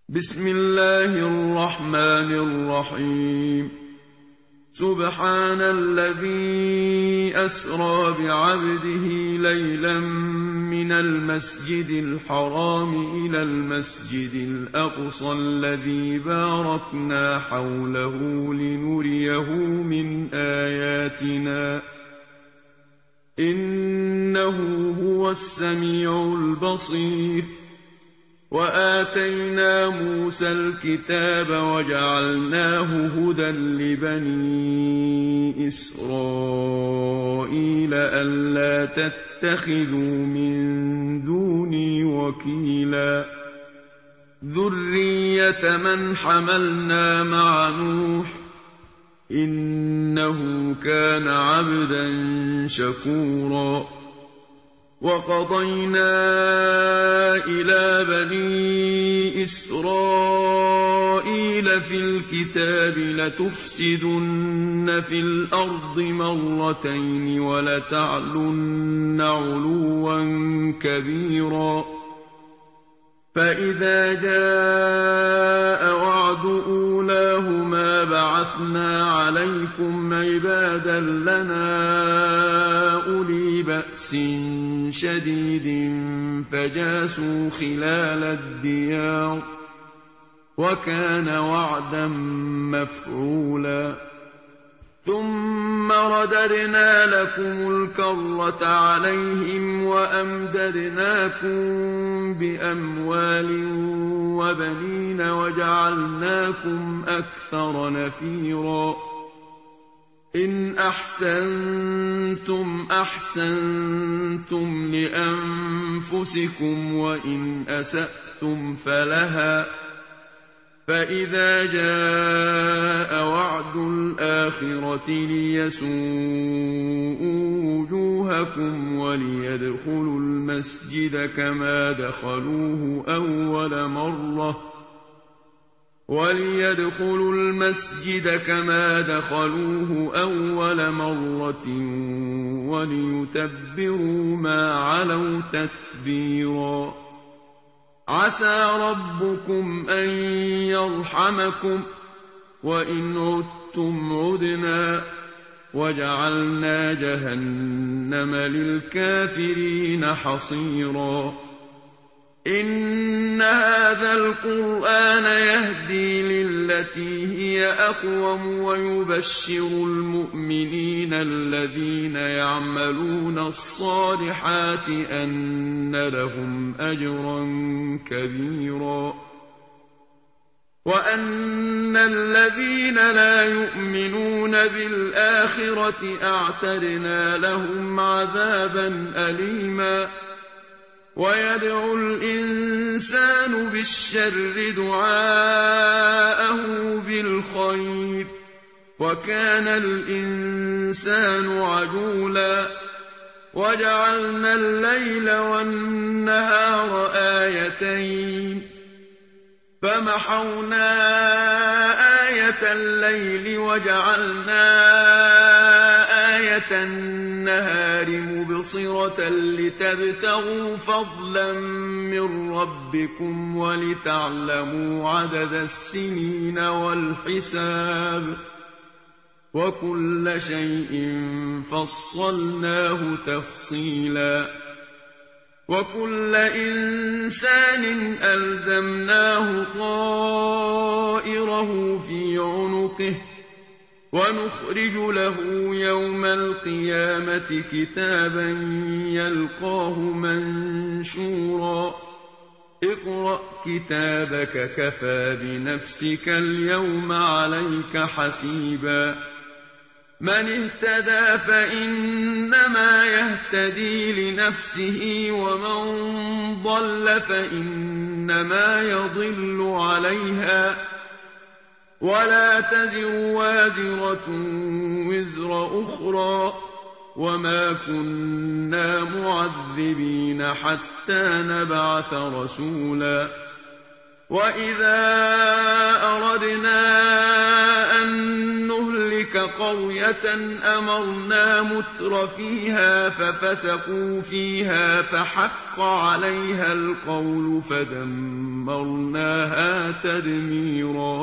بسم الله الرحمن الرحيم. سبحان الذي أسرى بعبده ليلا من المسجد الحرام إلى المسجد الأقصى الذي باركنا حوله لنريه من آياتنا إنه هو السميع البصير. وآتينا موسى الكتاب وجعلناه هدى لبني إسرائيل ألا تتخذوا من دوني وكيلا ذرية من حملنا مع نوح إنه كان عبدا شكورا. وقضينا إلى بني إسرائيل في الكتاب لتفسدن في الأرض مرتين ولتعلن علوا كبيرا. فإذا جاء وعد أولاهما بعثنا عليكم عبادا لنا أولي بأس شديد فجاسوا خلال الديار وكان وعدا مفعولا. ثم رددنا لكم الكرة عليهم وأمددناكم بأموال وبنين وجعلناكم أكثر نفيرا. إن أحسنتم أحسنتم لأنفسكم وإن أسأتم فلها. فإذا جاء وعد الآخرة ليسوءوا وجوهكم وليدخلوا المسجد كما دخلوه أول مرة وليتبروا ما علوا تتبيرا. عسى ربكم أن يرحمكم وإن عدتم عدنا وجعلنا جهنم للكافرين حصيرا. إن هذا القرآن يهدي للتي هي أقوم ويبشر المؤمنين الذين يعملون الصالحات أن لهم أجرا كبيرا وأن الذين لا يؤمنون بالآخرة أعتدنا لهم عذابا أليما. ويدعو الإنسان بالشر دعاءه بالخير وكان الإنسان عجولا. وجعلنا الليل والنهار آيتين فمحونا آية الليل وجعلنا آية النهار مبصرة لتبتغوا فضلا من ربكم ولتعلموا عدد السنين والحساب وكل شيء فصلناه تفصيلا. وكل إنسان ألزمناه طائره في عنقه ونخرج له يوم القيامة كتابا يلقاه منشورا. اقرأ كتابك كفى بنفسك اليوم عليك حسيبا. من اهتدى فإنما يهتدي لنفسه ومن ضل فإنما يضل عليها ولا تزر وازرة وزر أخرى وما كنا معذبين حتى نبعث رسولا. وإذا أردنا أن نهلك نهلك قرية أمرنا متر فيها ففسقوا فيها فحق عليها القول فدمرناها تدميرا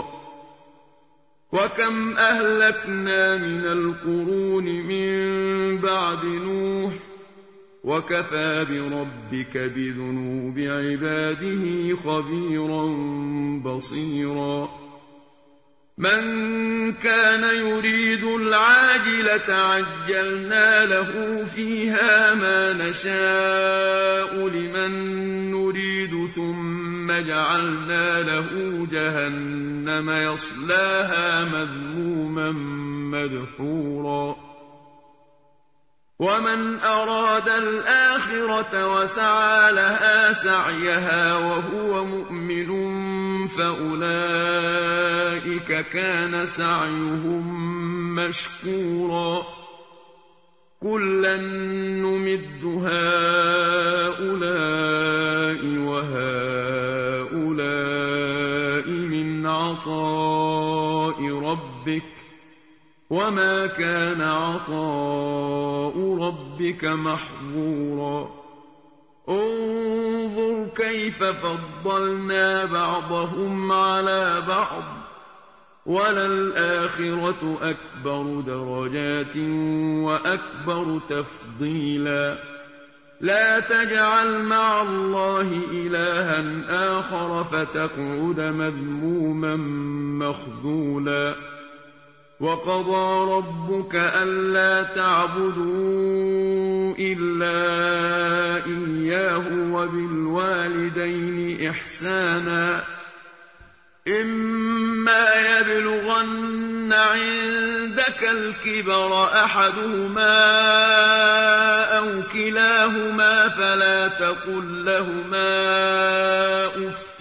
وكم أهلكنا من القرون من بعد نوح وكفى بربك بذنوب عباده خبيرا بصيرا من كان يريد العاجلة عجلنا له فيها ما نشاء لمن نريد ثم جعلنا له جهنم يصلاها مذموما مدحورا ومن أراد الآخرة وسعى لها سعيها وهو مؤمن فأولئك كان سعيهم مشكورا كلا نمد هؤلاء وهؤلاء من عطاء ربك وما كان عطاء ربك محظورا انظر كيف فضلنا بعضهم على بعض وللآخرة أكبر درجات وأكبر تفضيلا لا تجعل مع الله إلها آخر فتقعد مذموما مخذولا وقضى ربك ألا تعبدوا إلا إياه وبالوالدين إحسانا إما يبلغن عندك الكبر أحدهما أو كلاهما فلا تقل لهما أف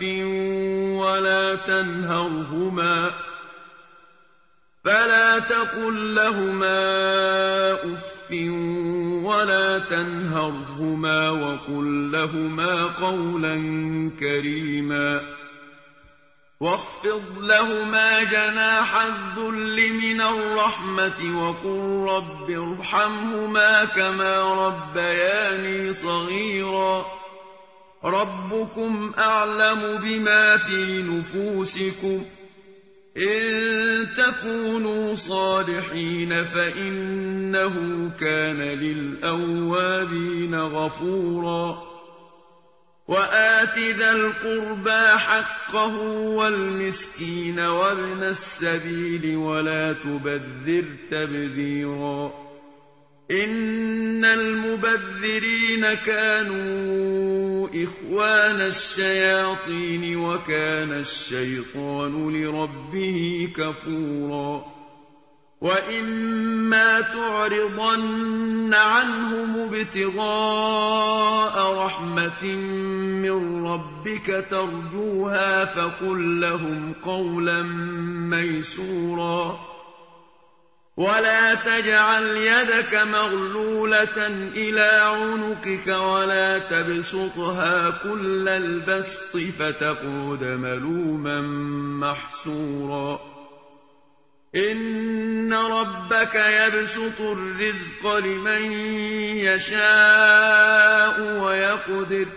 ولا تنهرهما وقل لهما قولا كريما واخفض لهما جناح الذل من الرحمة وقل رب ارحمهما كما ربياني صغيرا ربكم أعلم بما في نفوسكم إن تكونوا صالحين فإنه كان للأوابين غفورا وآت ذا القربى حقه والمسكين وابن السبيل ولا تبذر تبذيرا إن المبذرين كانوا إخوان الشياطين وكان الشيطان لربه كفورا وإما تعرضن عنهم ابتغاء رحمة من ربك ترجوها فقل لهم قولا ميسورا ولا تجعل يدك مغلولة إلى عنقك ولا تبسطها كل البسط فتقعد ملوما محسورا إن ربك يبسط الرزق لمن يشاء ويقدر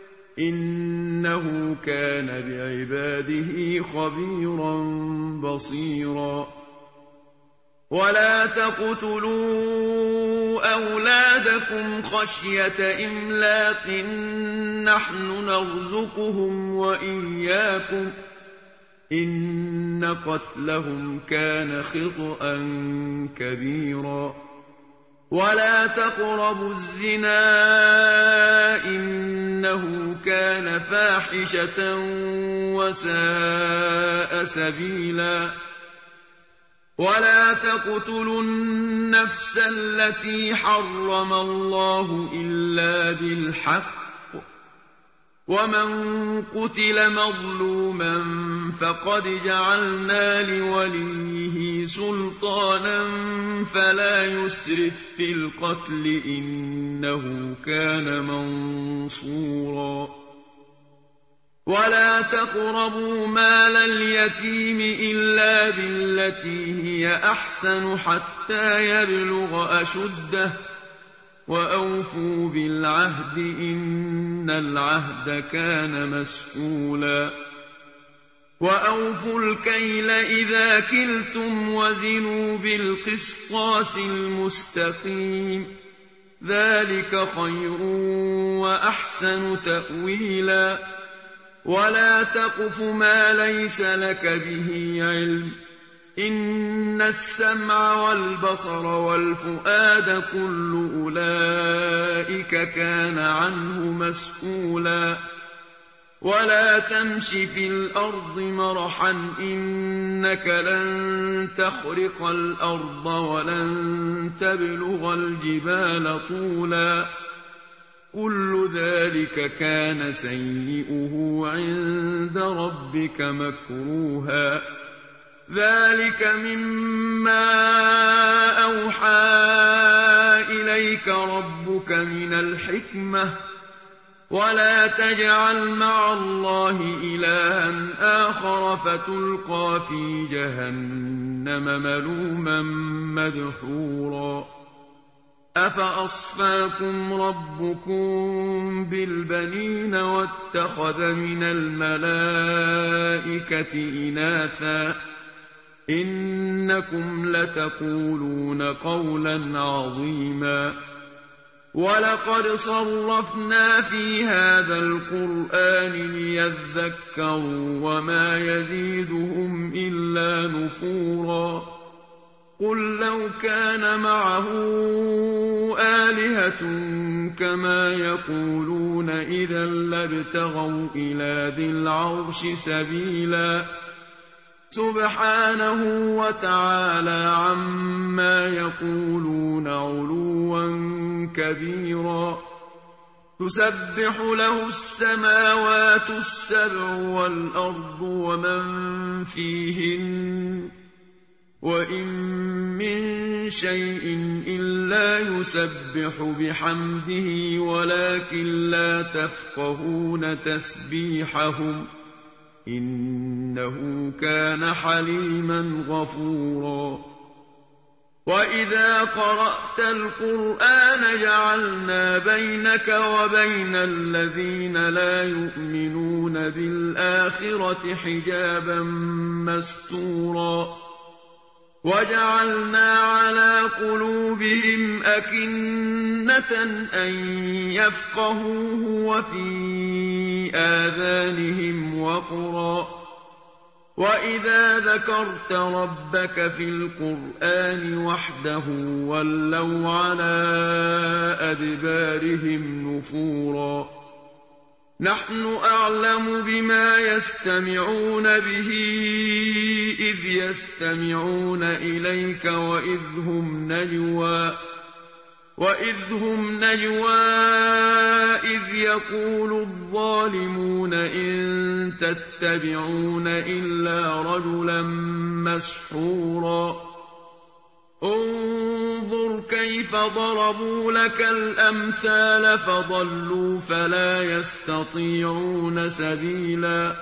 إنه كان بعباده خبيرا بصيرا ولا تقتلوا أولادكم خشية إملاق نحن نرزقهم وإياكم إن قتلهم كان خطأ كبيرا ولا تقربوا الزنا إنه كان فاحشة وساء سبيلا ولا تقتلوا النفس التي حرم الله إلا بالحق ومن قتل مظلوما فقد جعلنا لوليه سلطانا فلا يسرف في القتل إنه كان منصورا ولا تقربوا مال اليتيم إلا بالتي هي أحسن حتى يبلغ أشده وأوفوا بالعهد إن العهد كان مسؤولا وأوفوا الكيل إذا كلتم وزنوا بالقسطاس المستقيم ذلك خير وأحسن تأويلا ولا تقف ما ليس لك به علم إن السمع والبصر والفؤاد كل أولئك كان عنه مسؤولا ولا تمش في الأرض مرحا إنك لن تخرق الأرض ولن تبلغ الجبال طولا كل ذلك كان سيئه عند ربك مكروها ذلك مما أوحى إليك ربك من الحكمة ولا تجعل مع الله إلها آخر فتلقى في جهنم ملوما مدحورا أفأصفاكم ربكم بالبنين واتخذ من الملائكة إناثا إنكم لتقولون قولا عظيما ولقد صرفنا في هذا القرآن ليذكروا وما يزيدهم إلا نفورا قل لو كان معه آلهة كما يقولون إذا لابتغوا إلى ذي العرش سبيلا سبحانه وتعالى عما يقولون علوا كبيرا تسبح له السماوات السبع والأرض ومن فيهن وإن من شيء إلا يسبح بحمده ولكن لا تفقهون تسبيحهم إنه كان حليما غفورا وإذا قرأت القرآن جعلنا بينك وبين الذين لا يؤمنون بالآخرة حجابا مستورا وجعلنا على قلوبهم أكنة أن يفقهوه وفي آذانهم وقرا وإذا ذكرت ربك في القرآن وحده ولوا على أدبارهم نفورا نحن أعلم بما يستمعون به إذ يستمعون إليك وإذ هم نجوى إذ يقول الظالمون إن تتبعون إلا رجلا مسحورا انظر كيف ضربوا لك الأمثال فضلوا فلا يستطيعون سبيلا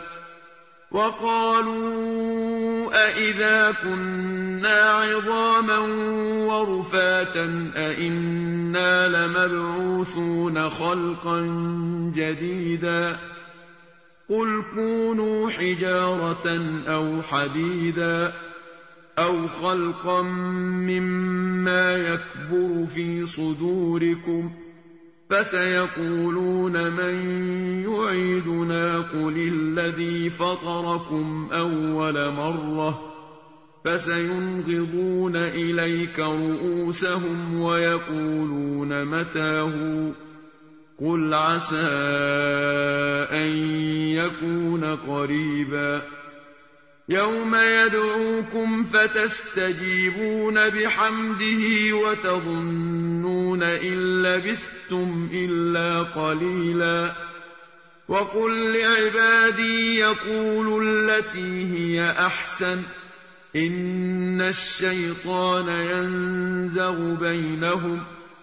وقالوا أئذا كنا عظاما ورفاتا أئنا لمبعوثون خلقا جديدا قل كونوا حجارة أو حديدا أو خلقا مما يكبر في صدوركم فسيقولون من يعيدنا قل الذي فطركم أول مرة فسينغضون إليك رؤوسهم ويقولون متاه قل عسى أن يكون قريبا يوم يدعوكم فتستجيبون بحمده وتظنون إن لبثتم إلا قليلا وقل لعبادي يقولوا التي هي أحسن إن الشيطان ينزغ بينهم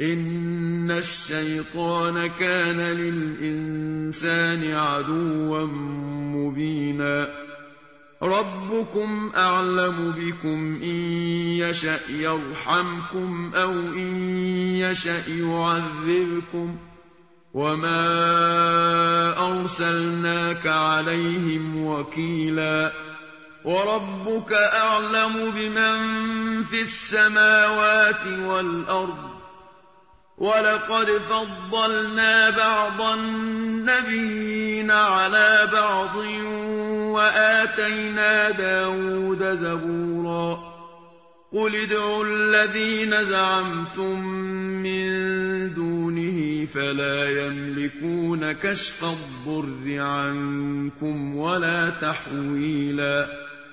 إِنَّ الشَّيْطَانَ كَانَ لِلْإِنسَانِ عَدُوًّا مُّبِينًا رَبُّكُمْ أَعْلَمُ بِكُمْ ۖ إِن يَشَأْ يَرْحَمْكُمْ أَوْ إِن يَشَأْ يُعَذِّبْكُمْ ۖ وَمَا أَرْسَلْنَاكَ عَلَيْهِمْ وَكِيلًا وَرَبُّكَ أَعْلَمُ بِمَن فِي السَّمَاوَاتِ وَالْأَرْضِ وَلَقَدْ فَضَّلْنَا بَعْضَ النَّبِيِّينَ عَلَىٰ بَعْضٍ وَآتَيْنَا دَاوُودَ زَبُورًا قُلِ ادْعُوا الَّذِينَ زَعَمْتُم مِّن دُونِهِ فَلَا يَمْلِكُونَ كَشْفَ الضُّرِّ عَنكُمْ وَلَا تَحْوِيلًا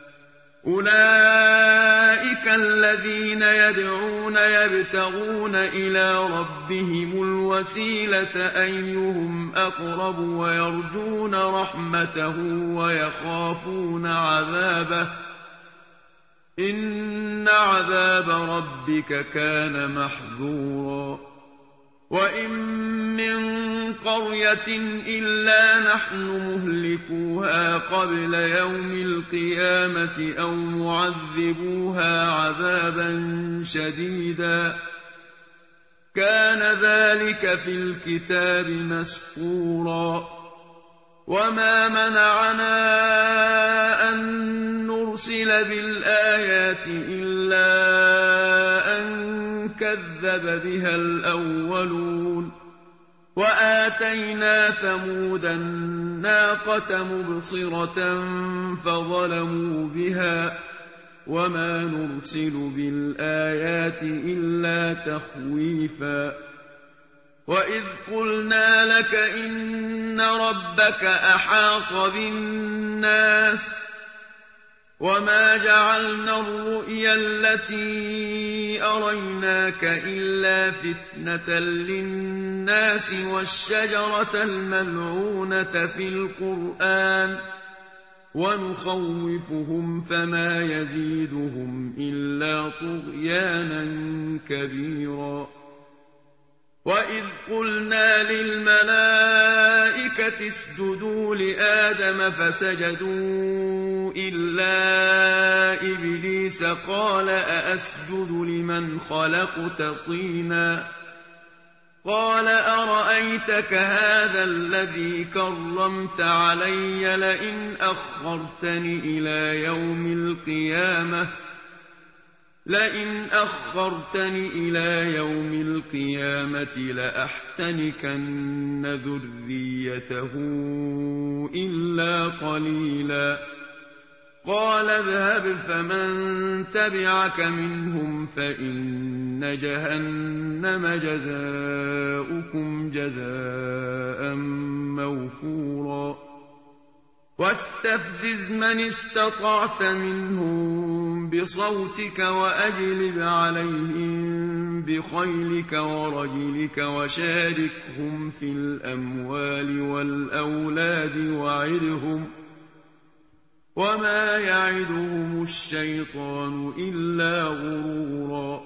أُولَٰئِكَ الَّذِينَ يَدْعُونَ يَبْتَغُونَ إِلَىٰ رَبِّهِمُ الْوَسِيلَةَ أَيُّهُمْ أَقْرَبُ وَيَرْجُونَ رَحْمَتَهُ وَيَخَافُونَ عَذَابَهُ ۚ إِنَّ عَذَابَ رَبِّكَ كَانَ مَحْذُورًا وَإِن مِّن قَرْيَةٍ إِلَّا نَحْنُ مُهْلِكُوهَا قَبْلَ يَوْمِ الْقِيَامَةِ أَوْ مُعَذِّبُوهَا عَذَابًا شَدِيدًا ۚ كَانَ ذَٰلِكَ فِي الْكِتَابِ مَسْطُورًا وَمَا مَنَعَنَا أَن نُّرْسِلَ بِالْآيَاتِ إِلَّا أَن كَذَّبَ بِهَا الْأَوَّلُونَ وَآتَيْنَا ثَمُودَ النَّاقَةَ مُبْصِرَةً فَظَلَمُوا بِهَا ۚ وَمَا نُرْسِلُ بِالْآيَاتِ إِلَّا تَخْوِيفًا وَإِذْ قُلْنَا لَكَ إِنَّ رَبَّكَ أَحَاطَ بِالنَّاسِ وَمَا جَعَلْنَا الرُّؤْيَا الَّتِي أَرَيْنَاكَ إِلَّا فِتْنَةً لِّلنَّاسِ وَالشَّجَرَةَ الْمَلْعُونَةَ فِي الْقُرْآنِ وَنُخَوِّفُهُمْ فَمَا يَزِيدُهُمْ إِلَّا طُغْيَانًا كَبِيرًا وَإِذْ قُلْنَا لِلْمَلَائِكَةِ اسْجُدُوا لِآدَمَ فَسَجَدُوا إِلَّا إِبْلِيسَ قَالَ أَأَسْجُدُ لِمَنْ خَلَقْتَ طِينًا قَالَ أَرَأَيْتَكَ هَٰذَا الَّذِي كَرَّمْتَ عَلَيَّ لَئِنْ أَخَّرْتَنِ إِلَىٰ يَوْمِ الْقِيَامَةِ لَأَحْتَنِكَنَّ ذُرِّيَّتَهُ إِلَّا قَلِيلًا قَالَ اذْهَبْ فَمَن تَبِعَكَ مِنْهُمْ فَإِنَّ جَهَنَّمَ جَزَاؤُكُمْ جَزَاءً مَّوْفُورًا وَاسْتَفْزِزْ مَنِ اسْتَطَعْتَ مِنْهُم بِصَوْتِكَ وَأَجْلِبْ عَلَيْهِم بِخَيْلِكَ وَرَجِلِكَ وَشَارِكْهُمْ فِي الْأَمْوَالِ وَالْأَوْلَادِ وَعِدْهُمْ ۚ وَمَا يَعِدُهُمُ الشَّيْطَانُ إِلَّا غُرُورًا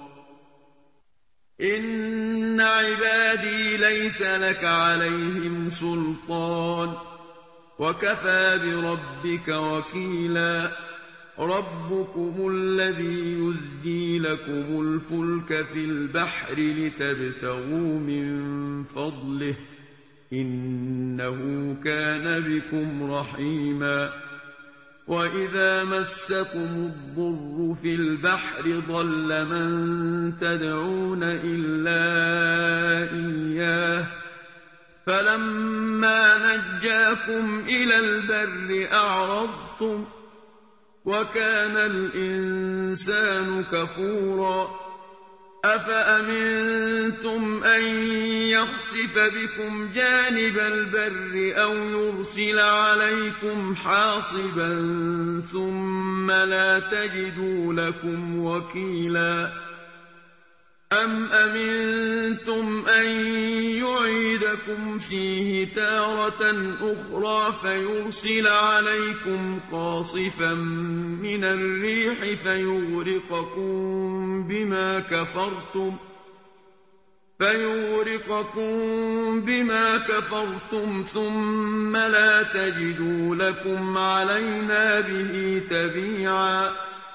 إِنَّ عِبَادِي لَيْسَ لَكَ عَلَيْهِمْ سُلْطَانٌ وَكَفَىٰ بِرَبِّكَ وَكِيلًا رَبُّكُمُ الَّذِي يُزْجِي لَكُمُ الْفُلْكَ فِي الْبَحْرِ لِتَبْتَغُوا مِن فَضْلِهِ ۚ إِنَّهُ كَانَ بِكُمْ رَحِيمًا وَإِذَا مَسَّكُمُ الضُّرُّ فِي الْبَحْرِ ضَلَّ مَن تَدْعُونَ إِلَّا إِيَّاهُ فَلَمَّا نَجَّاكُمْ إِلَى الْبَرِّ أَعْرَضْتُمْ ۚ وَكَانَ الْإِنسَانُ كَفُورًا أَفَأَمِنتُمْ أَن يَخْسِفَ بِكُمْ جَانِبَ الْبَرِّ أَوْ يُرْسِلَ عَلَيْكُمْ حَاصِبًا ثُمَّ لَا تَجِدُوا لَكُمْ وَكِيلًا أَمْ أَمِنتُمْ أَن يُعِيدَكُمْ فِيهِ تَارَةً أُخْرَىٰ فَيُرْسِلَ عَلَيْكُمْ قَاصِفًا مِّنَ الرِّيحِ فَيُغْرِقَكُم بِمَا كَفَرْتُمْ فيغرقكم بما كفرتم ثم لا تجدوا لكم علينا به تبيعا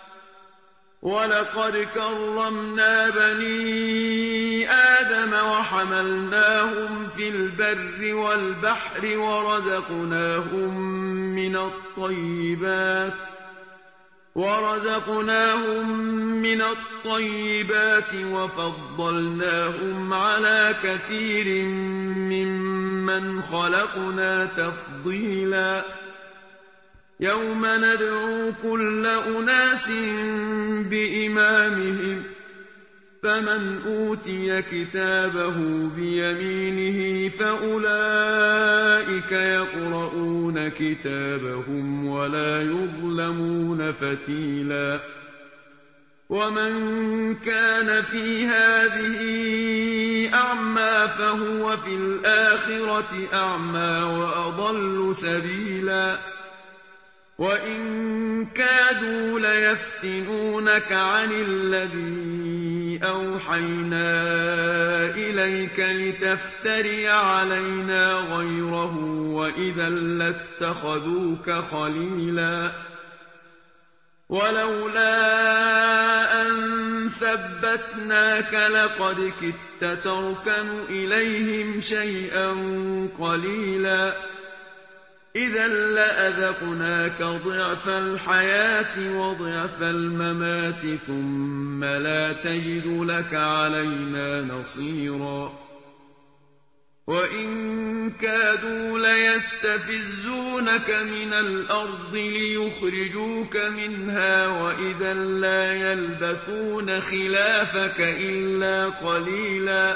ولقد كرمنا بني آدم وحملناهم في البر والبحر ورزقناهم من الطيبات وفضلناهم على كثير ممن خلقنا تفضيلا يوم ندعو كل أناس بإمامهم فمن أوتي كتابه بيمينه فأولئك يقرؤون كتابهم ولا يظلمون فتيلا ومن كان في هذه أعمى فهو في الآخرة أعمى وأضل سبيلا وإن كادوا ليفتنونك عن الذي أوحينا إليك لتفتري علينا غيره وإذا لاتخذوك خليلا ولولا أن ثبتناك لقد كدت تركن إليهم شيئا قليلا إذا لأذقناك ضعف الحياة وضعف الممات ثم لا تجد لك علينا نصيرا وإن كادوا ليستفزونك من الأرض ليخرجوك منها وإذا لا يلبثون خلافك إلا قليلا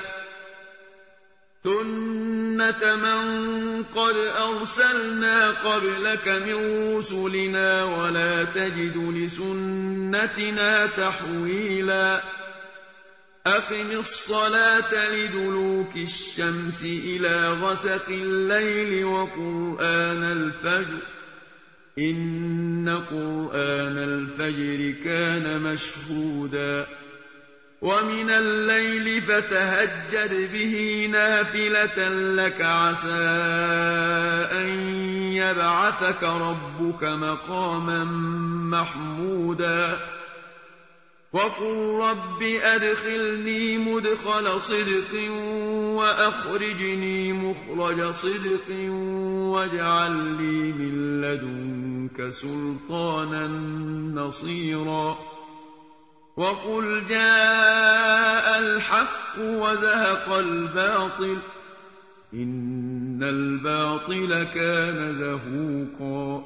سنة من قد أرسلنا قبلك من رسلنا ولا تجد لسنتنا تحويلا أقم الصلاة لدلوك الشمس إلى غسق الليل وقرآن الفجر إن قرآن الفجر كان مشهودا ومن الليل فتهجد به نافلة لك عسى أن يبعثك ربك مقاما محمودا وقل رب أدخلني مدخل صدق وأخرجني مخرج صدق واجعل لي من لدنك سلطانا نصيرا وقل جاء الحق وزهق الباطل إن الباطل كان زهوقا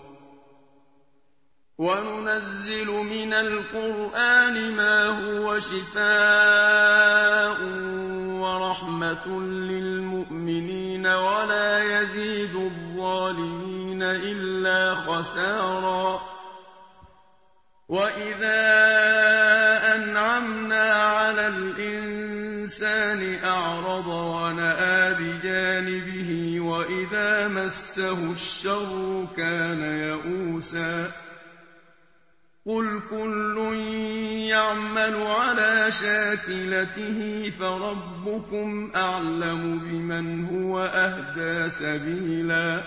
وننزل من القرآن ما هو شفاء ورحمة للمؤمنين ولا يزيد الظالمين إلا خسارا وإذا أنعمنا على الإنسان أعرض ونأى بجانبه وإذا مسه الشر كان يئوسا قل كل يعمل على شاكلته فربكم أعلم بمن هو أهدى سبيلا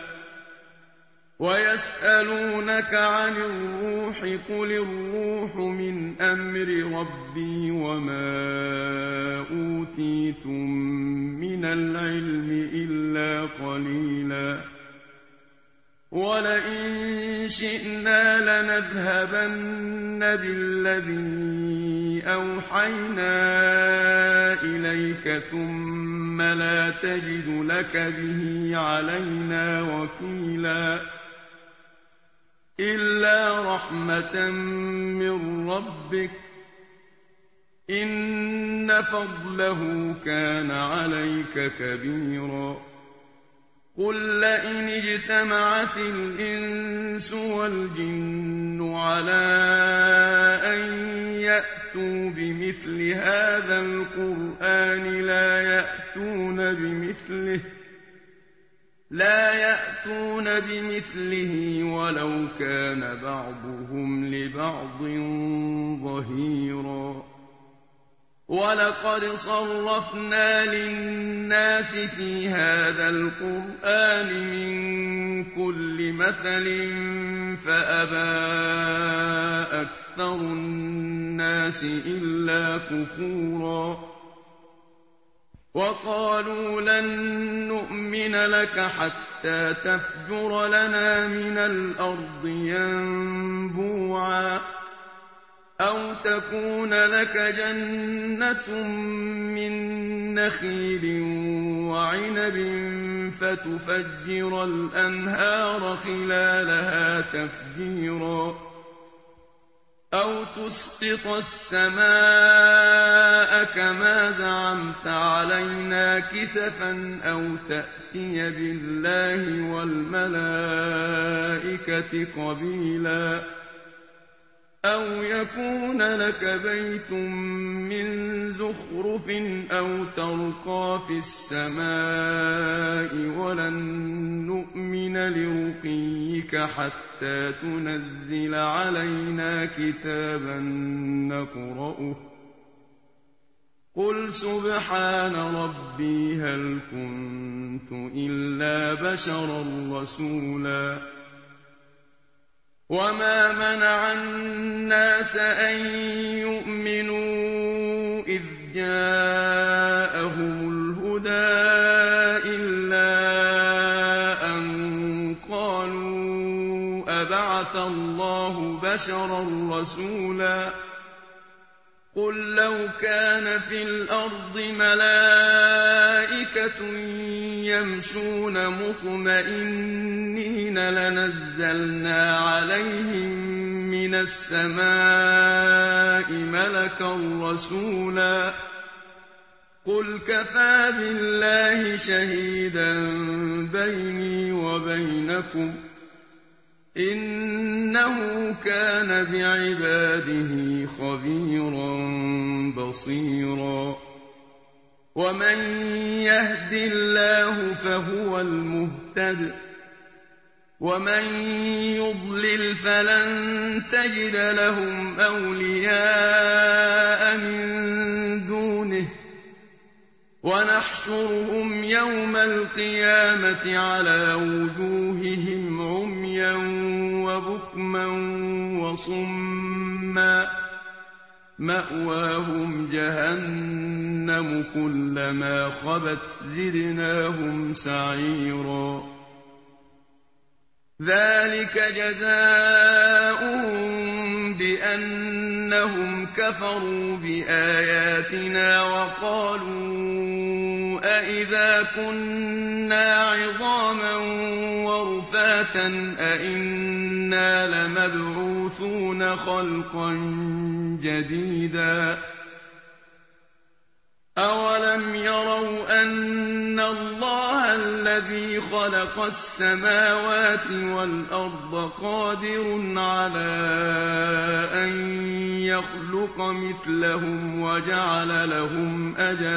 ويسألونك عن الروح قل الروح من أمر ربي وما أوتيتم من العلم إلا قليلا ولئن شئنا لنذهبن بالذي أوحينا إليك ثم لا تجد لك به علينا وكيلا إلا رحمة من ربك إن فضله كان عليك كبيرا قل لئن اجتمعت الإنس والجن على أن يأتوا بمثل هذا القرآن لا يأتون بمثله ولو كان بعضهم لبعض ظهيرا وَلَقَدْ صَرَّفْنَا لِلنَّاسِ فِي هَٰذَا الْقُرْآنِ مِن كُلِّ مَثَلٍ فَأَبَىٰ أَكْثَرُ النَّاسِ إِلَّا كُفُورًا وَقَالُوا لَن نُّؤْمِنَ لَكَ حَتَّىٰ تَفْجُرَ لَنَا مِنَ الْأَرْضِ يَنبُوعًا أَوْ تَكُونَ لَكَ جَنَّةٌ مِّن نَّخِيلٍ وَعِنَبٍ فَتُفَجِّرَ الْأَنْهَارَ خِلَالَهَا تَفْجِيرًا أَوْ تُسْقِطَ السَّمَاءَ كَمَا زَعَمْتَ عَلَيْنَا كِسَفًا أَوْ تَأْتِيَ بِاللَّهِ وَالْمَلَائِكَةِ قَبِيلًا أَوْ يَكُونَ لَكَ بَيْتٌ مِّن زُخْرُفٍ أَوْ تَرْقَىٰ فِي السَّمَاءِ وَلَن نُّؤْمِنَ لِرُقِيِّكَ حَتَّىٰ تُنَزِّلَ عَلَيْنَا كِتَابًا نَّقْرَؤُهُ ۗ قُلْ سُبْحَانَ رَبِّي هَلْ كُنتُ إِلَّا بَشَرًا رَّسُولًا وَمَا مَنَعَ النَّاسَ أَن يُؤْمِنُوا إِذْ جَاءَهُمُ الْهُدَىٰ إِلَّا أَن قَالُوا أَبَعَثَ اللَّهُ بَشَرًا رَّسُولًا قُل لَّوْ كَانَ فِي الْأَرْضِ مَلَائِكَةٌ يَمْشُونَ مُطْمَئِنِّينَ لَنَزَّلْنَا عَلَيْهِم مِّنَ السَّمَاءِ مَلَكًا رَّسُولًا قُلْ كَفَىٰ بِاللَّهِ شَهِيدًا بَيْنِي وَبَيْنَكُمْ ۚ إِنَّهُ كَانَ بِعِبَادِهِ خَبِيرًا بَصِيرًا وَمَن يَهْدِ اللَّهُ فَهُوَ الْمُهْتَدِ ۖ وَمَن يُضْلِلْ فَلَن تَجِدَ لَهُمْ أَوْلِيَاءَ مِن دُونِهِ ۖ وَنَحْشُرُهُمْ يَوْمَ الْقِيَامَةِ عَلَىٰ وُجُوهِهِمْ عُمْيًا وَبُكْمًا وَصُمًّا ۖ مَّأْوَاهُمْ جَهَنَّمُ ۖ كُلَّمَا خَبَتْ زِدْنَاهُمْ سَعِيرًا ذَٰلِكَ جَزَاؤُهُم بِأَنَّهُمْ كَفَرُوا بِآيَاتِنَا وَقَالُوا أَإِذَا كُنَّا عِظَامًا وَرُفَاتًا أَإِنَّا لَمَبْعُوثُونَ خَلْقًا جَدِيدًا أَوَلَمْ يَرَوْا أَنَّ اللَّهَ الَّذِي خَلَقَ السَّمَاوَاتِ وَالْأَرْضَ قَادِرٌ عَلَىٰ أَن يَخْلُقَ مِثْلَهُمْ وَجَعَلَ لَهُمْ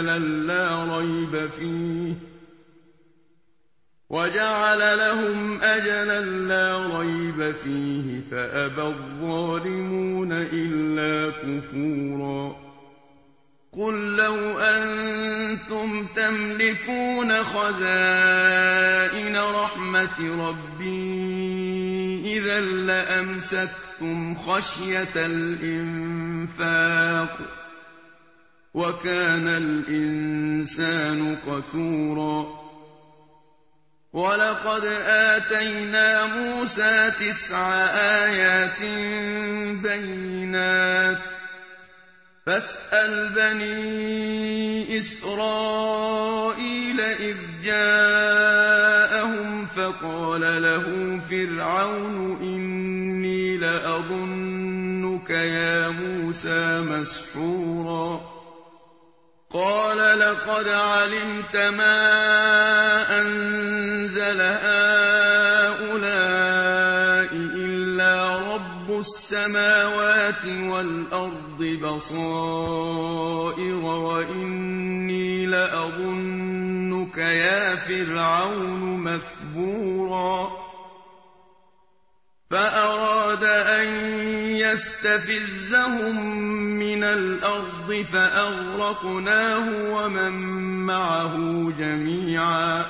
أَجَلًا لَّا رَيْبَ فِيهِ فَأَبَى الظَّالِمُونَ إِلَّا كُفُورًا قُل لَّوْ أَنتُمْ تَمْلِكُونَ خَزَائِنَ رَحْمَةِ رَبِّي إِذًا لَّأَمْسَكْتُمْ خَشْيَةَ الْإِنفَاقِ ۚ وَكَانَ الْإِنسَانُ قَتُورًا وَلَقَدْ آتَيْنَا مُوسَىٰ 9 آيَاتٍ بَيِّنَاتٍ ۖ فَاسْأَلْ بَنِي إِسْرَائِيلَ إِذْ جَاءَهُمْ فَقَالَ لَهُ فِرْعَوْنُ إِنِّي لَأَظُنُّكَ يَا مُوسَىٰ مَسْحُورًا قَالَ لَقَدْ عَلِمْتَ مَا أَنزَلَ هَٰؤُلَاءِ إِلَّا رَبُّ السَّمَاوَاتِ وَالْأَرْضِ بَصَائِرَ وَإِنِّي لَأَظُنُّكَ يَا فِرْعَوْنُ مَثْبُورًا فَأَرَادَ أَرَادَ أَن يَسْتَفِزَّهُم مِّنَ الْأَرْضِ فَأَغْرَقْنَاهُ وَمَن مَّعَهُ جَمِيعًا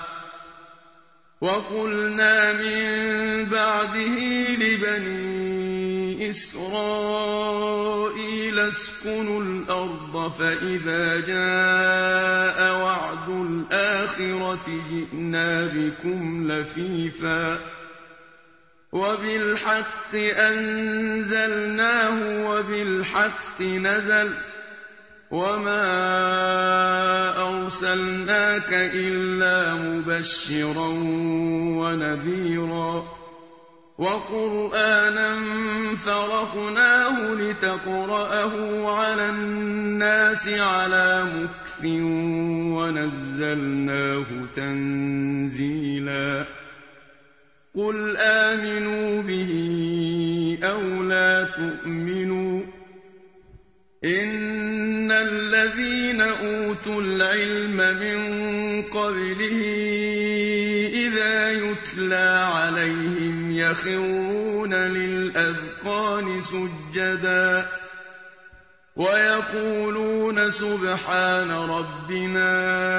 وَقُلْنَا مِن بَعْدِهِ لِبَنِي إِسْرَائِيلَ اسْكُنُوا الْأَرْضَ فَإِذَا جَاءَ وَعْدُ الْآخِرَةِ جِئْنَا بِكُمْ لَفِيفًا وَبِالْحَقِّ أَنزَلْنَاهُ وَبِالْحَقِّ نَزَلَ وَمَا أَرْسَلْنَاكَ إِلَّا مُبَشِّرًا وَنَذِيرًا وَقُرْآنًا فَرَقْنَاهُ لِتَقْرَأَهُ عَلَى النَّاسِ عَلَىٰ مُكْثٍ وَنَزَّلْنَاهُ تَنزِيلًا قُلْ آمِنُوا بِهِ أَوْ لَا تُؤْمِنُوا إِنَّ الَّذِينَ أُوتُوا الْعِلْمَ مِن قَبْلِهِ إِذَا يُتْلَىٰ عَلَيْهِمْ يَخِرُّونَ لِلْأَذْقَانِ سُجَّدًا وَيَقُولُونَ سُبْحَانَ رَبِّنَا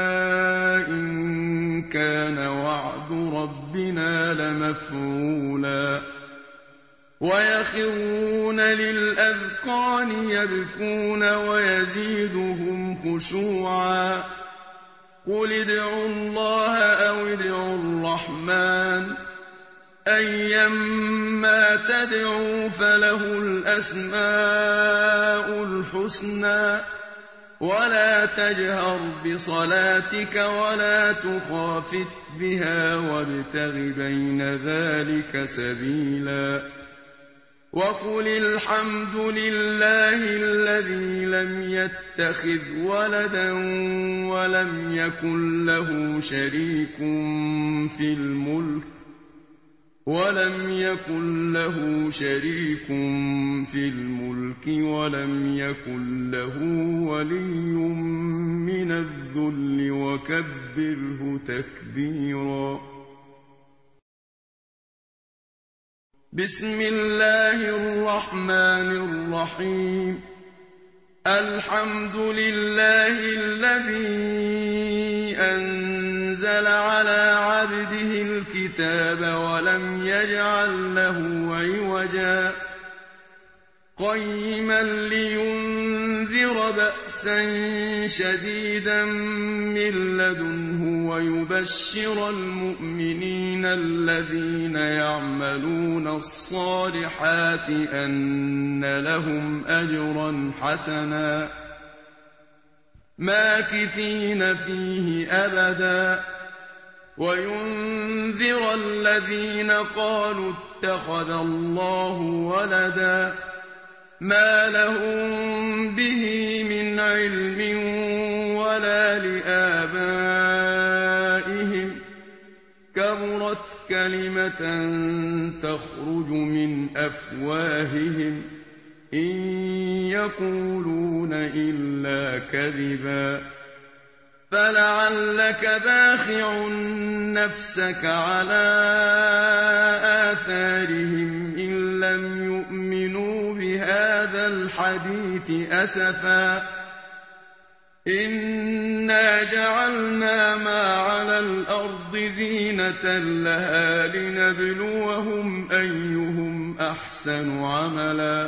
إِن كَانَ وَعْدُ رَبِّنَا لَمَفْعُولًا وَيَخِرُّونَ لِلْأَذْقَانِ يَبْكُونَ وَيَزِيدُهُمْ خُشُوعًا قُلِ ادْعُوا اللَّهَ أَوِ ادْعُوا الرَّحْمَٰنَ أَيًّا مَّا تَدْعُوا فَلَهُ الْأَسْمَاءُ الْحُسْنَىٰ وَلَا تَجْهَرْ بِصَلَاتِكَ وَلَا تُخَافِتْ بِهَا وَابْتَغِ بَيْنَ ذَٰلِكَ سَبِيلًا وَقُلِ الْحَمْدُ لِلَّهِ الَّذِي لَمْ يَتَّخِذْ وَلَدًا وَلَمْ يَكُن لَّهُ شَرِيكٌ فِي الْمُلْكِ وَلَمْ يَكُن لَّهُ وَلِيٌّ مِّنَ الذُّلِّ وَكَبِّرْهُ تَكْبِيرًا بسم الله الرحمن الرحيم الحمد لله الذي أنزل على عبده الكتاب ولم يجعل له عوجا قيما لينذر بأسا شديدا من لدنه ويبشر المؤمنين الذين يعملون الصالحات أن لهم أجرا حسنا ماكثين فيه أبدا وينذر الذين قالوا اتخذ الله ولدا ما لهم به من علم ولا لآبائهم كبرت كلمة تخرج من أفواههم إن يقولون إلا كذبا فلعلك باخع نفسك على آثارهم إن لم يؤمنوا بهذا الحديث أسفا إنا جعلنا ما على الأرض زينة لها لنبلوهم أيهم أحسن عملا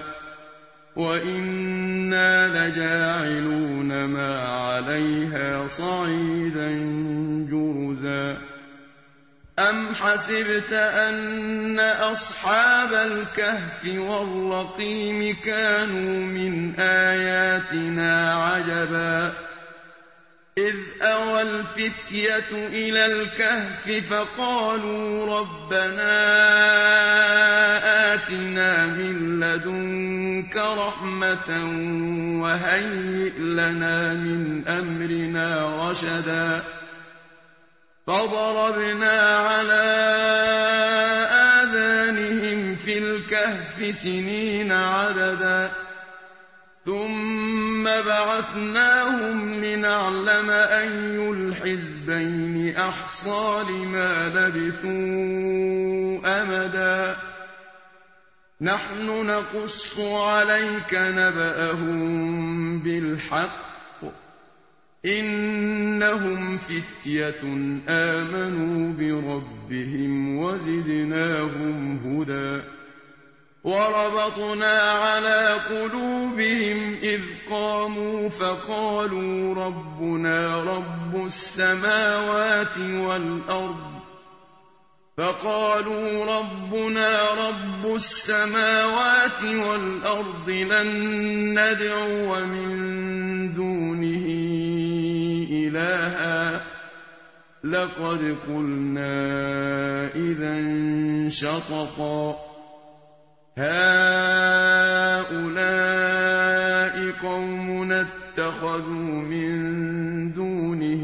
وإنا لجاعلون ما عليها صعيدا جرزا أم حسبت أن أصحاب الكهف والرقيم كانوا من آياتنا عجبا إذ أوى الفتية إلى الكهف فقالوا ربنا آتنا من لدنك رحمة وهيئ لنا من أمرنا رشدا فضربنا على آذانهم في الكهف سنين عددا ثم بعثناهم لنعلم أي الحزبين أحصى لما لبثوا أمدا نحن نقص عليك نبأهم بالحق إنهم فتية آمنوا بربهم وزدناهم هدى وربطنا على قلوبهم إذ قاموا فقالوا ربنا رب السماوات والأرض لن ندعو من دونه إلها لقد قلنا إذا شططا هؤلاء قومنا اتخذوا من دونه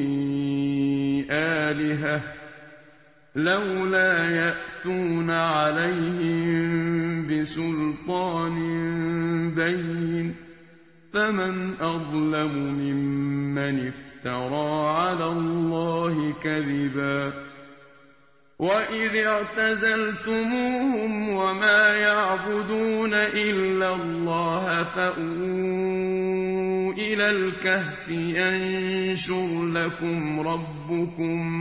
آلهة لولا يأتون عليهم بسلطان بين فمن أظلم ممن افترى على الله كذبا وإذ اعتزلتموهم وما يعبدون إلا الله فأووا إلى الكهف ينشر لكم ربكم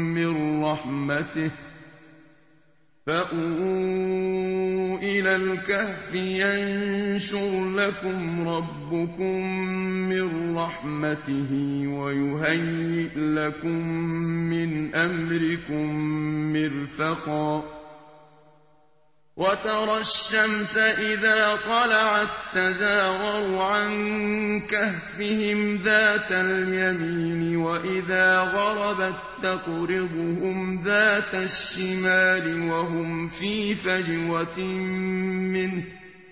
من رحمته ويهيئ لكم من أمركم مرفقا وترى الشمس إذا طلعت تزاور عن كهفهم ذات اليمين وإذا غربت تقرضهم ذات الشمال وهم في فجوة منه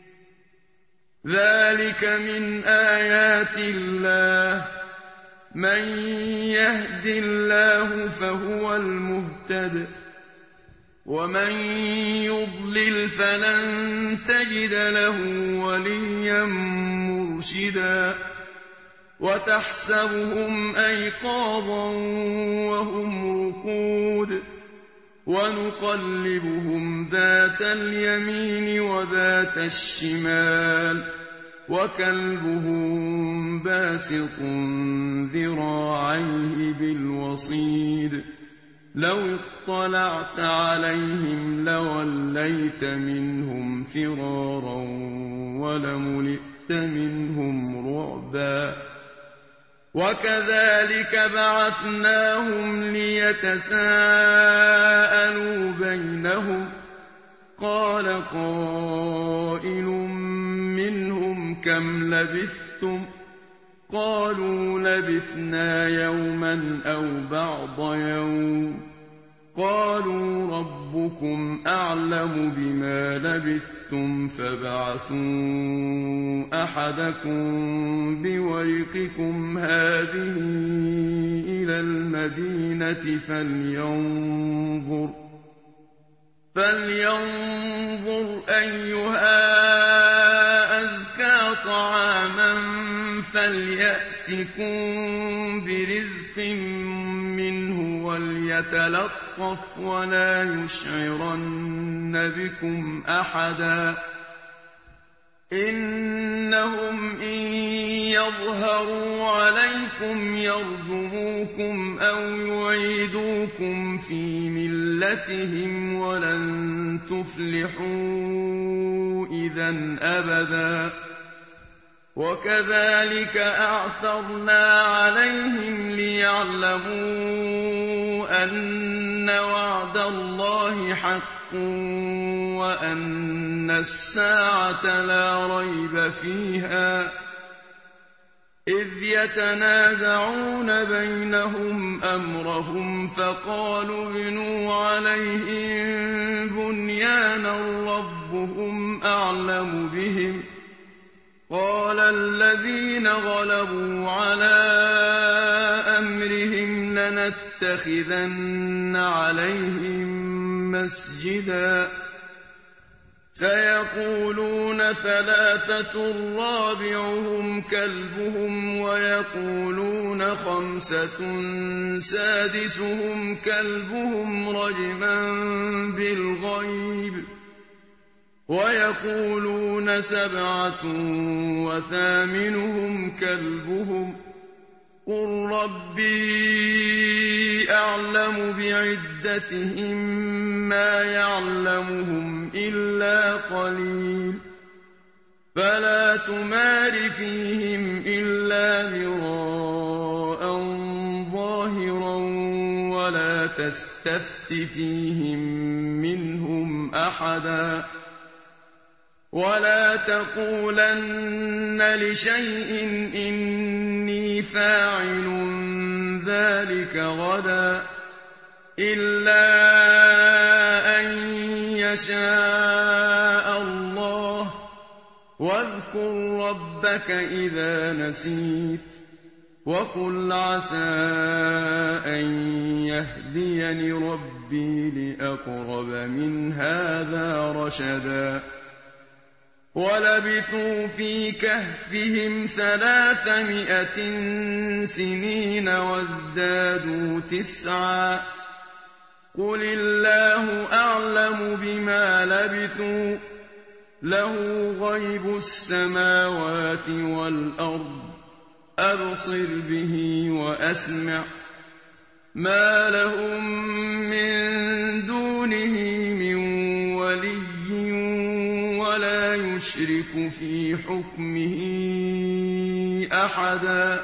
ذلك من آيات الله من يهد الله فهو المهتد ومن يضلل فلن تجد له وليا مرشدا وتحسبهم أيقاظا وهم رقود ونقلبهم ذات اليمين وذات الشمال وكلبهم باسط ذراعيه بالوصيد لو اطلعت عليهم لوليت منهم فرارا ولملئت منهم رعبا وكذلك بعثناهم ليتساءلوا بينهم قال قائل منهم كم لبثتم قالوا لبثنا يوما أو بعض يوم قالوا ربكم أعلم بما لبثتم فابعثوا أحدكم بورقكم هذه إلى المدينة فلينظر أيها أزكى طعاما فليأتكم برزق منه وليتلطف ولا يشعرن بكم أحدا إنهم إن يظهروا عليكم يرجموكم أو يعيدوكم في ملتهم ولن تفلحوا إذا أبدا وكذلك أعثرنا عليهم ليعلموا أن وعد الله حق وأن الساعة لا ريب فيها إذ يتنازعون بينهم أمرهم فقالوا ابنوا عليهم بنيانا ربهم أعلم بهم قال الذين غلبوا على أمرهم لنتخذن عليهم مسجدا سيقولون ثلاثة رابعهم كلبهم ويقولون خمسة سادسهم كلبهم رجما بالغيب ويقولون سبعة وثامنهم كلبهم قل ربي أعلم بعدتهم ما يعلمهم إلا قليل فلا تمار فيهم إلا مراء ظاهرا ولا تستفت فيهم منهم أحدا ولا تقولن لشيء إني فاعل ذلك غدا إلا أن يشاء الله واذكر ربك إذا نسيت وقل عسى أن يهديني ربي لأقرب من هذا رشدا ولبثوا في كهفهم 300 سنين وازدادوا 9 قل الله أعلم بما لبثوا له غيب السماوات والأرض أبصر به وأسمع ما لهم من دونه من ولي ولا يشرك في حكمه أحدا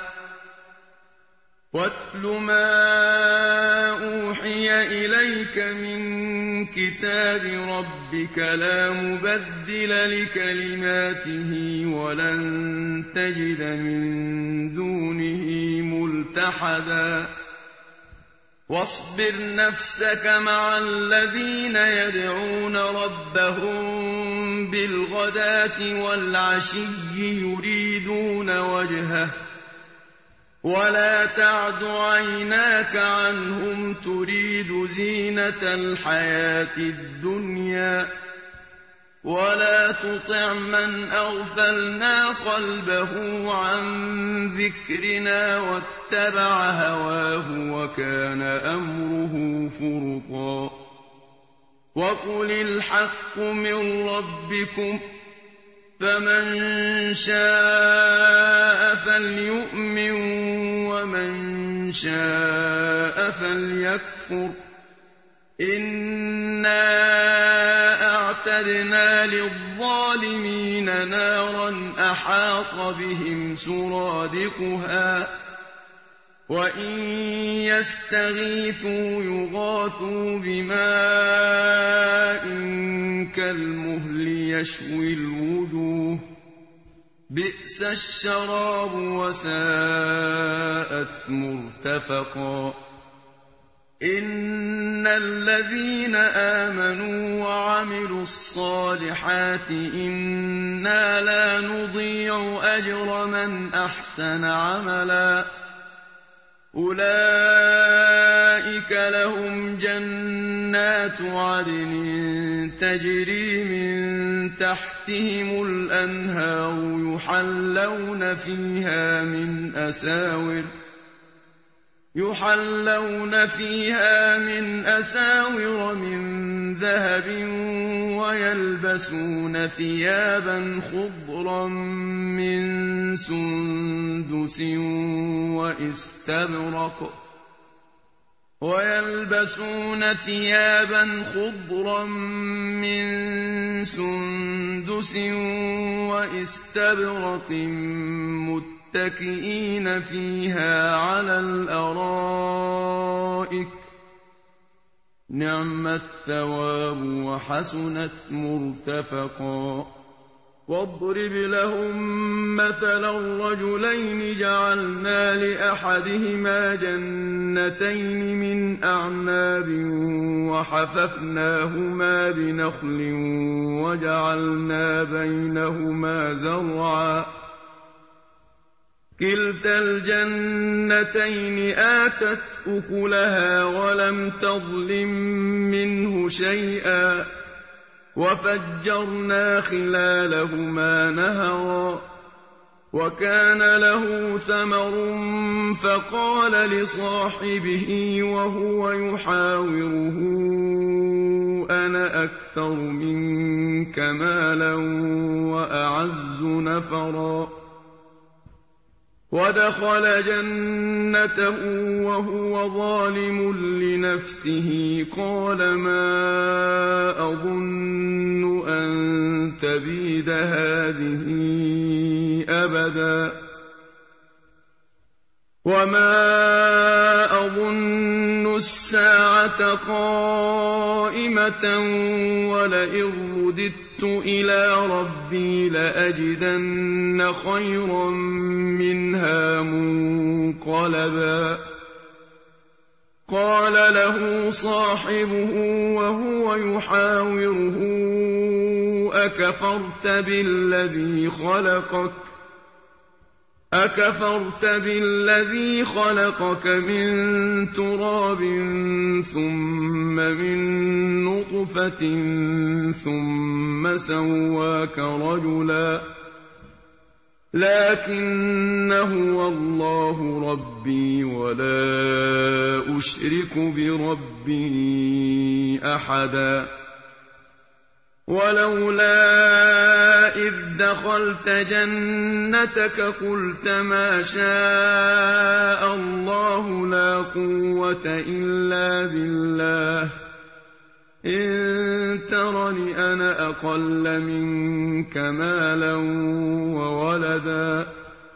واتل ما أوحي إليك من كتاب ربك لا مبدل لكلماته ولن تجد من دونه ملتحدا واصبر نفسك مع الذين يدعون ربهم بالغداة والعشي يريدون وجهه ولا تعد عيناك عنهم تريد زينة الحياة الدنيا ولا تطع من أغفلنا قلبه عن ذكرنا واتبع هواه وكان أمره فرطا وقل الحق من ربكم فمن شاء فليؤمن ومن شاء فليكفر إنا أعتدنا للظالمين نارا أحاط بهم سرادقها وإن يستغيثوا يغاثوا بماء كالمهل يشوي الوجوه بئس الشراب وساءت مرتفقا إن الذين آمنوا وعملوا الصالحات إنا لا نضيع أجر من أحسن عملا أولئك لهم جنات عدن تجري من تحتهم الأنهار يحلون فيها من أساور من ذهب ويلبسون ثيابا خضرا من سندس واستبرق متكئين فيها على الأرائك نعم الثواب وحسنت مرتفقا واضرب لهم مثلا الرجلين جعلنا لأحدهما جنتين من أعناب وحففناهما بنخل وجعلنا بينهما زرعا كلتا الجنتين آتت أكلها ولم تظلم منه شيئا وفجرنا خلالهما نهرا وكان له ثمر فقال لصاحبه وهو يحاوره أنا أكثر منك مالا وأعز نفرا ودخل جنته وهو ظالم لنفسه قال ما أظن أن تبيد هذه أبدا وما أظن الساعة قائمة ولئن رددت إلى ربي لأجدن خيرا منها منقلبا قال له صاحبه وهو يحاوره أكفرت بالذي خلقك من تراب ثم من نطفة ثم سواك رجلا لكن هو الله ربي ولا أشرك بربي أحدا ولولا إذ دخلت جنتك قلت ما شاء الله لا قوة إلا بالله إن ترني أنا أقل منك مالا وولدا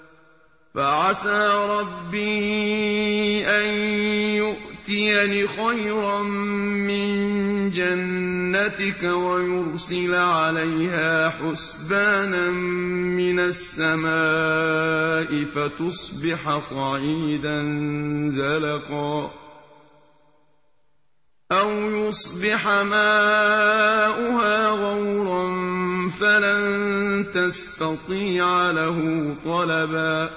فعسى ربي أن يؤتيني خيرا من جنتك ويرسل عليها حسبانا من السماء فتصبح صعيدا زلقا أو يصبح ماؤها غورا فلن تستطيع له طلبا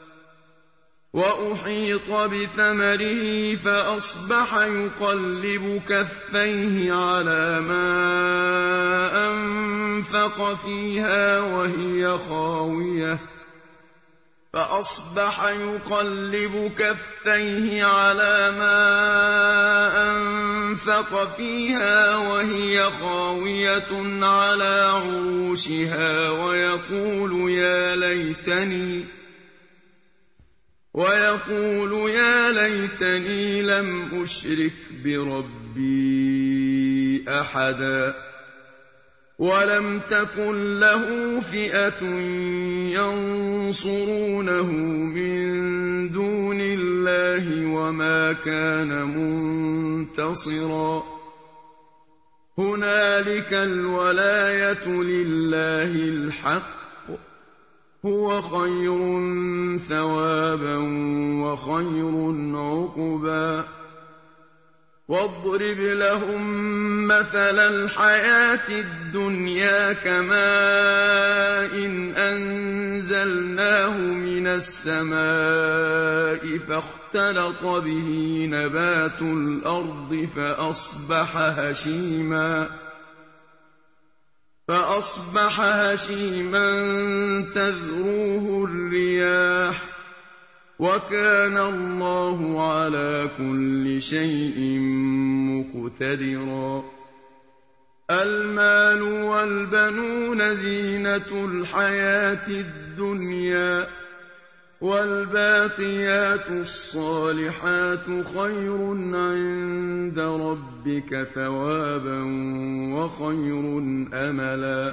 وأحيط بثمره فأصبح يقلب كفيه على ما أنفق فيها وهي خاوية على عروشها ويقول يا ليتني لم أشرك بربي أحدا ولم تكن له فئة ينصرونه من دون الله وما كان منتصرا هنالك الولاية لله الحق هو خير ثوابا وخير عقبا واضرب لهم مثل الحياة الدنيا كماء أنزلناه من السماء فاختلط به نبات الأرض فأصبح هشيما تذروه الرياح وكان الله على كل شيء مقتدرا المال والبنون زينة الحياة الدنيا والباقيات الصالحات خير عند ربك ثوابا وخير أملا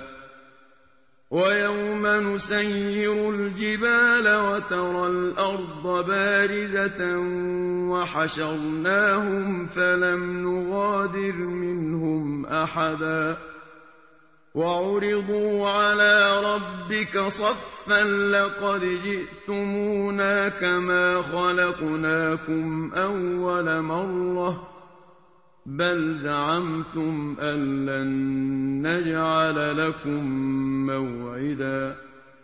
ويوم نسير الجبال وترى الأرض بارزة وحشرناهم فلم نغادر منهم أحدا وعرضوا على ربك صفا لقد جئتمونا كما خلقناكم أول مرة بل زعمتم أن لن نجعل لكم موعدا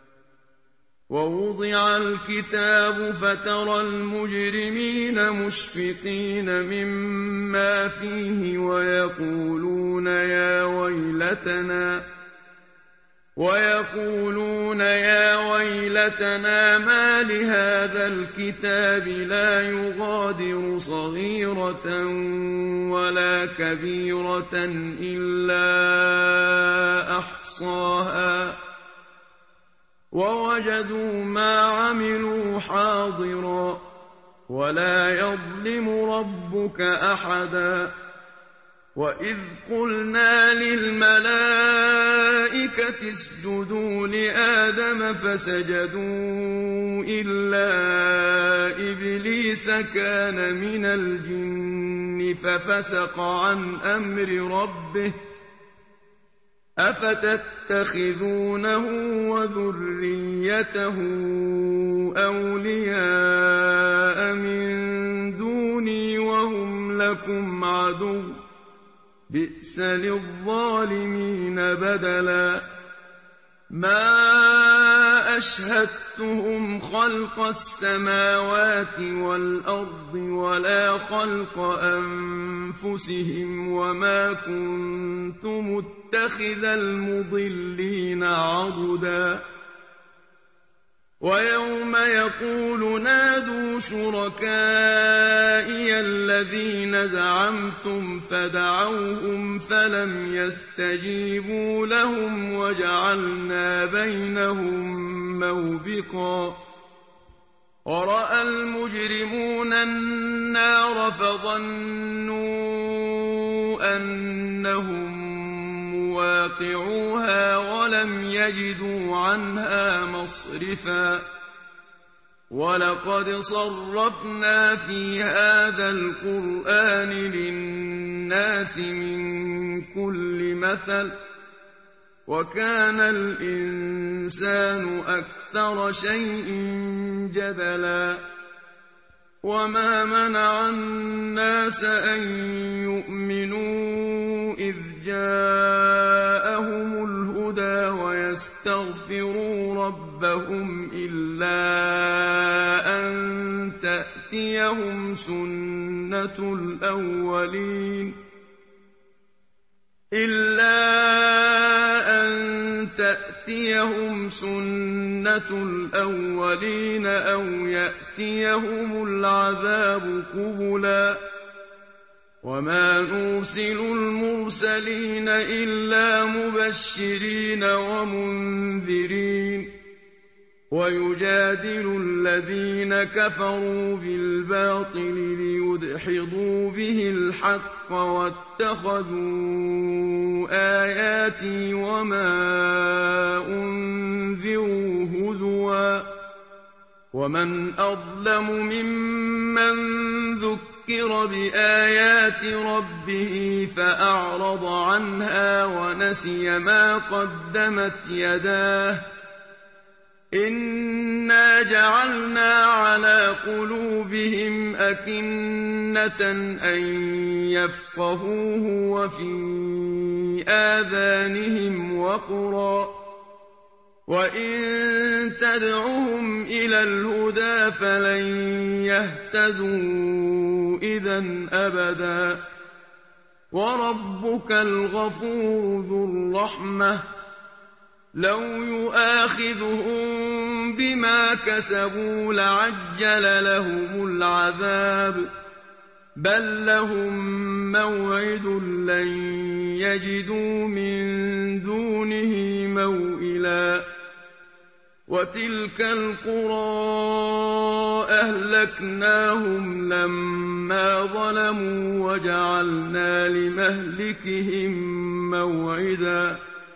ووضع الكتاب فترى المجرمين مشفقين مما فيه ويقولون ويقولون يا ويلتنا ما لهذا الكتاب لا يغادر صغيرة ولا كبيرة إلا أحصاها ووجدوا ما عملوا حاضرا ولا يظلم ربك أحدا وإذ قلنا للملائكة اسجدوا لآدم فسجدوا إلا إبليس كان من الجن ففسق عن أمر ربه أفتتخذونه وذريته أولياء من دوني وهم لكم عدو بئس للظالمين بدلا ما أشهدتهم خلق السماوات والأرض ولا خلق أنفسهم وما كنت متخذ المضلين عضدا ويوم يقول نادوا شركائي الذين زعمتم فدعوهم فلم يستجيبوا لهم وجعلنا بينهم موبقا ورأى المجرمون النار فظنوا أنهم مواقعوها ولم يجدوا عنها مصرفا ولقد صرفنا في هذا القرآن للناس من كل مثل وكان الإنسان أكثر شيء جدلا وما منع الناس أن يؤمنوا إذ جاءهم الهدى ويستغفروا ربهم إلا أن تأتيهم سنة الأولين أو يأتيهم العذاب قبلا وما نرسل المرسلين إلا مبشرين ومنذرين ويجادل الذين كفروا بالباطل ليدحضوا به الحق واتخذوا آياتي وما أنذروا هزوا ومن أظلم ممن ذكر بآيات ربه فأعرض عنها ونسي ما قدمت يداه إنا جعلنا على قلوبهم أكنة أن يفقهوه وفي آذانهم وقرا وإن تدعهم إلى الهدى فلن يهتدوا إذا أبدا وربك الغفور ذو الرحمة لو يؤاخذهم بما كسبوا لعجل لهم العذاب بل لهم موعد لن يجدوا من دونه موئلا وتلك القرى أهلكناهم لما ظلموا وجعلنا لمهلكهم موعدا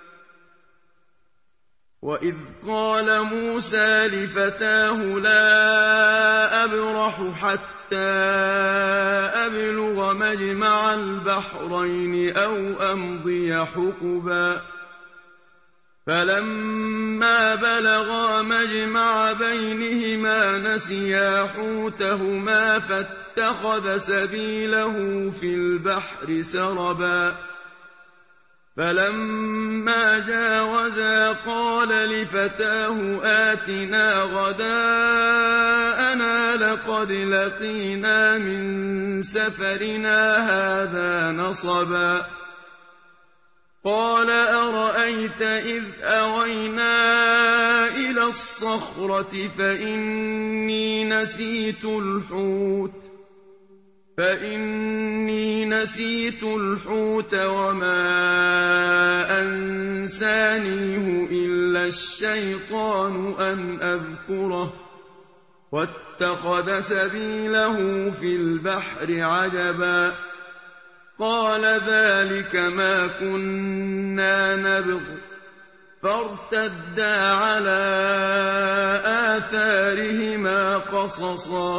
وإذ قال موسى لفتاه لا أبرح حتى أبلغ مجمع البحرين أو أمضي حقبا فلما بلغا مجمع بينهما نسيا حوتهما فاتخذ سبيله في البحر سربا فلما جاوزا قال لفتاه آتنا غداءنا لقد لقينا من سفرنا هذا نصبا قال أرأيت إذ أوينا إلى الصخرة فإني نسيت الحوت وما أنسانيه إلا الشيطان أن أذكره واتخذ سبيله في البحر عجبا قال ذلك ما كنا نبغ فارتدا على آثارهما قصصا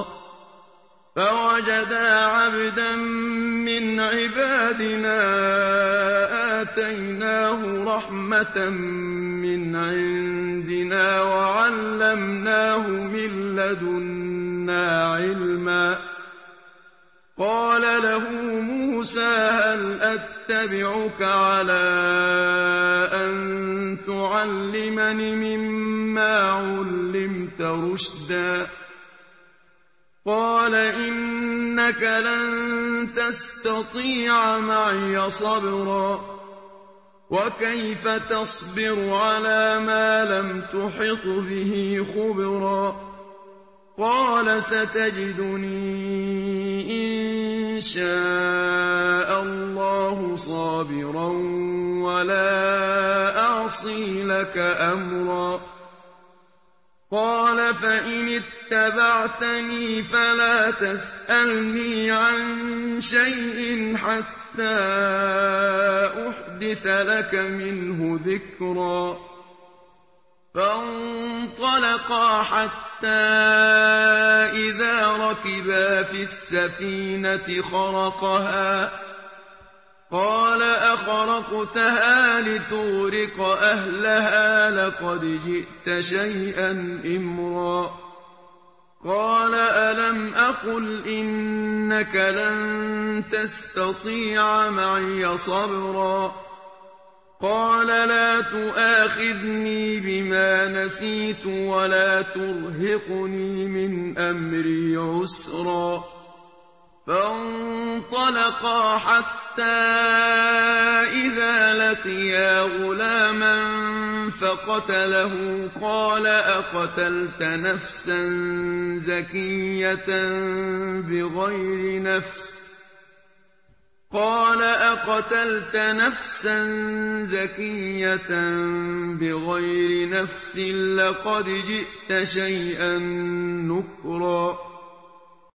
فوجدا عبدا من عبادنا آتيناه رحمة من عندنا وعلمناه من لدنا علما قال له موسى هل أتبعك على أن تعلمني مما علمت رشدا قال إنك لن تستطيع معي صبرا وكيف تصبر على ما لم تحط به خبرا قال ستجدني إن شاء الله صابرا ولا أعصي لك أمرا قال فإن اتبعتني فلا تسألني عن شيء حتى أحدث لك منه ذكرا فانطلقا حتى إذا ركبا في السفينة خرقها قال أخرقتها لتغرق أهلها لقد جئت شيئا إمرا قال ألم أقل إنك لن تستطيع معي صبرا قال لا تؤاخذني بما نسيت ولا ترهقني من أمري عسرا فانطلقا حتى إذا لقيا غلاما فقتله قال أقتلت نفسا زكية بغير نفس لقد جئت شيئا نكرا